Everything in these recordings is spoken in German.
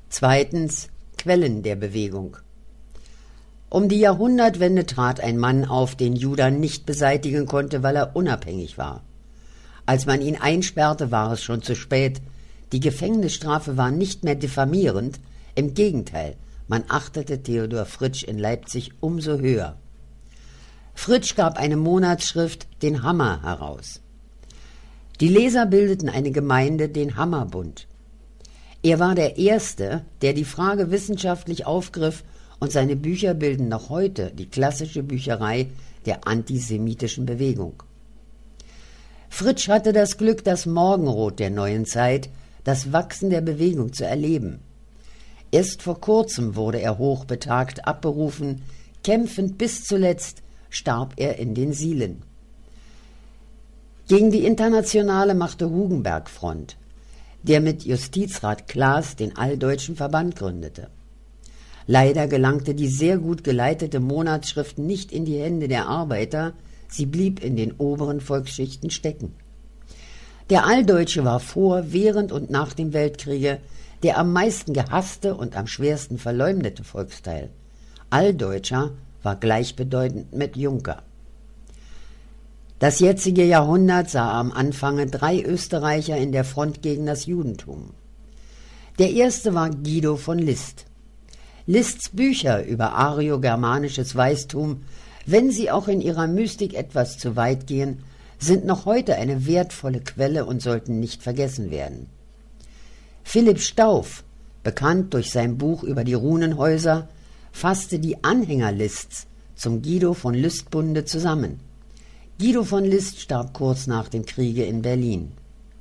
Zweitens Quellen der Bewegung. Um die Jahrhundertwende trat ein Mann auf, den Judan nicht beseitigen konnte, weil er unabhängig war. Als man ihn einsperrte, war es schon zu spät. Die Gefängnisstrafe war nicht mehr diffamierend, im Gegenteil, man achtete Theodor Fritsch in Leipzig umso höher. Fritsch gab eine Monatsschrift, den Hammer, heraus. Die Leser bildeten eine Gemeinde, den Hammerbund. Er war der Erste, der die Frage wissenschaftlich aufgriff, und seine Bücher bilden noch heute die klassische Bücherei der antisemitischen Bewegung. Fritsch hatte das Glück, das Morgenrot der neuen Zeit, das Wachsen der Bewegung zu erleben. Erst vor kurzem wurde er hochbetagt abberufen, kämpfend bis zuletzt starb er in den Sielen. Gegen die Internationale machte Hugenberg Front, der mit Justizrat Klaas den Alldeutschen Verband gründete. Leider gelangte die sehr gut geleitete Monatsschrift nicht in die Hände der Arbeiter, sie blieb in den oberen Volksschichten stecken. Der Alldeutsche war vor, während und nach dem Weltkriege der am meisten gehasste und am schwersten verleumdete Volksteil. Alldeutscher war gleichbedeutend mit Junker. Das jetzige Jahrhundert sah am Anfange 3 Österreicher in der Front gegen das Judentum. Der erste war Guido von List. Lists Bücher über aryo-germanisches Weistum, wenn sie auch in ihrer Mystik etwas zu weit gehen, sind noch heute eine wertvolle Quelle und sollten nicht vergessen werden. Philipp Stauf, bekannt durch sein Buch über die Runenhäuser, fasste die Anhängerlists zum Guido von List-Bunde zusammen. Guido von List starb kurz nach dem Kriege in Berlin.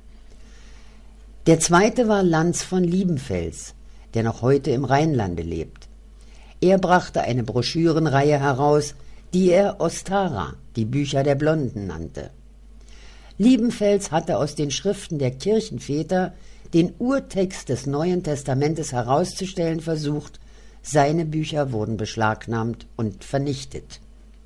Der zweite war Lanz von Liebenfels, der noch heute im Rheinlande lebt. Er brachte eine Broschürenreihe heraus, die er Ostara, die Bücher der Blonden, nannte. Liebenfels hatte aus den Schriften der Kirchenväter den Urtext des Neuen Testamentes herauszustellen versucht, seine Bücher wurden beschlagnahmt und vernichtet.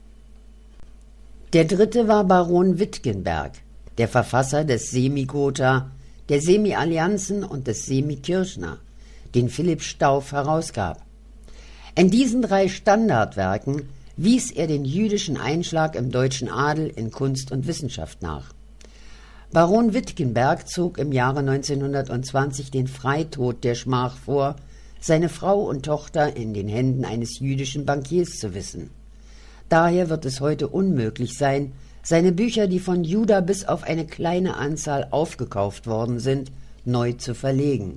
Der dritte war Baron Wittgenberg, der Verfasser des Semi-Gotha, der Semi-Allianzen und des Semi-Kirchner, den Philipp Stauf herausgab. In diesen 3 Standardwerken wies er den jüdischen Einschlag im deutschen Adel in Kunst und Wissenschaft nach. Baron Wittgenberg zog im Jahre 1920 den Freitod der Schmach vor, seine Frau und Tochter in den Händen eines jüdischen Bankiers zu wissen. Daher wird es heute unmöglich sein, seine Bücher, die von Juda bis auf eine kleine Anzahl aufgekauft worden sind, neu zu verlegen.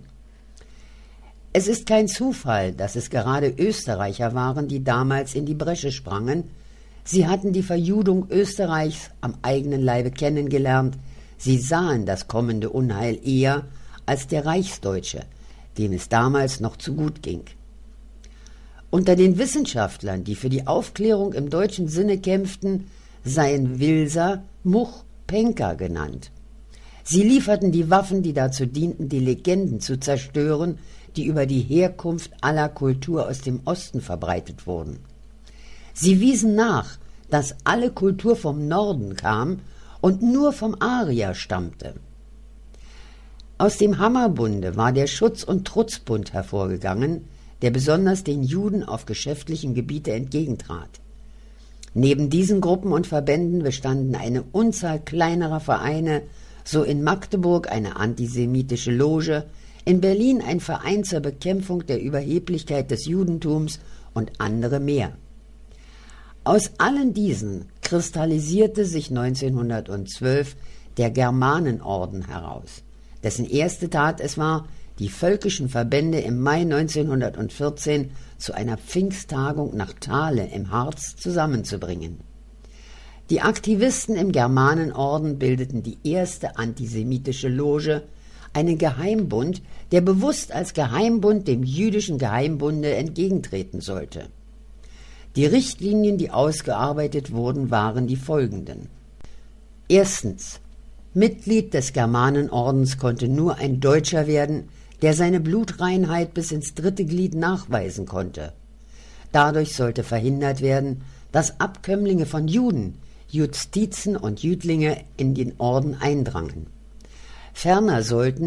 Es ist kein Zufall, dass es gerade Österreicher waren, die damals in die Bresche sprangen. Sie hatten die Verjudung Österreichs am eigenen Leibe kennengelernt. Sie sahen das kommende Unheil eher als der Reichsdeutsche, dem es damals noch zu gut ging. Unter den Wissenschaftlern, die für die Aufklärung im deutschen Sinne kämpften, seien Wilser, Much, Pencker genannt. Sie lieferten die Waffen, die dazu dienten, die Legenden zu zerstören, die über die Herkunft aller Kultur aus dem Osten verbreitet wurden. Sie wiesen nach, dass alle Kultur vom Norden kam und nur vom Arier stammte. Aus dem Hammerbunde war der Schutz- und Trutzbund hervorgegangen, der besonders den Juden auf geschäftlichem Gebiete entgegentrat. Neben diesen Gruppen und Verbänden bestanden eine Unzahl kleinerer Vereine, so in Magdeburg eine antisemitische Loge, in Berlin ein Verein zur Bekämpfung der Überheblichkeit des Judentums und andere mehr. Aus allen diesen kristallisierte sich 1912 der Germanenorden heraus, dessen erste Tat es war, die völkischen Verbände im Mai 1914 zu einer Pfingsttagung nach Thale im Harz zusammenzubringen. Die Aktivisten im Germanenorden bildeten die erste antisemitische Loge, einen Geheimbund, der bewusst als Geheimbund dem jüdischen Geheimbunde entgegentreten sollte. Die Richtlinien, die ausgearbeitet wurden, waren die folgenden. Erstens: Mitglied des Germanenordens konnte nur ein Deutscher werden, der seine Blutreinheit bis ins 3. Glied nachweisen konnte. Dadurch sollte verhindert werden, dass Abkömmlinge von Juden, Justizen und Jüdlinge in den Orden eindrangen. Ferner sollten,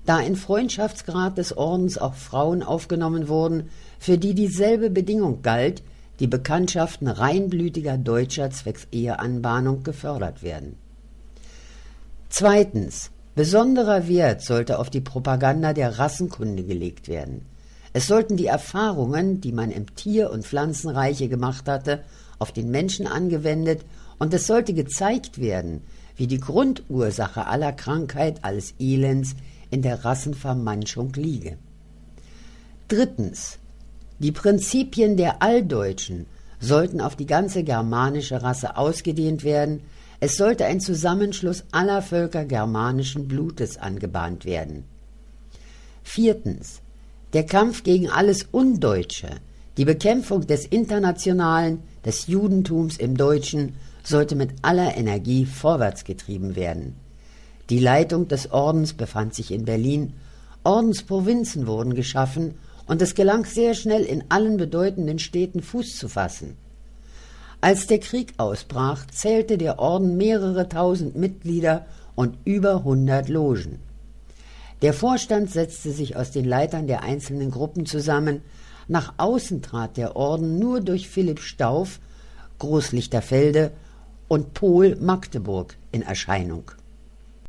da in Freundschaftsgrad des Ordens auch Frauen aufgenommen wurden, für die dieselbe Bedingung galt, die Bekanntschaften reinblütiger Deutscher zwecks Eheanbahnung gefördert werden. Zweitens. Besonderer Wert sollte auf die Propaganda der Rassenkunde gelegt werden. Es sollten die Erfahrungen, die man im Tier- und Pflanzenreiche gemacht hatte, auf den Menschen angewendet, und es sollte gezeigt werden, wie die Grundursache aller Krankheit, alles Elends in der Rassenvermanschung liege. Drittens. Die Prinzipien der Alldeutschen sollten auf die ganze germanische Rasse ausgedehnt werden. Es sollte ein Zusammenschluss aller Völker germanischen Blutes angebahnt werden. Viertens. Der Kampf gegen alles Undeutsche, die Bekämpfung des Internationalen, des Judentums im Deutschen, sollte mit aller Energie vorwärts getrieben werden. Die Leitung des Ordens befand sich in Berlin, Ordensprovinzen wurden geschaffen, und es gelang sehr schnell in allen bedeutenden Städten Fuß zu fassen. Als der Krieg ausbrach, zählte der Orden mehrere tausend Mitglieder und über 100 Logen. Der Vorstand setzte sich aus den Leitern der einzelnen Gruppen zusammen. Nach außen trat der Orden nur durch Philipp Stauff, Großlichterfelde, und Pohl Magdeburg in Erscheinung.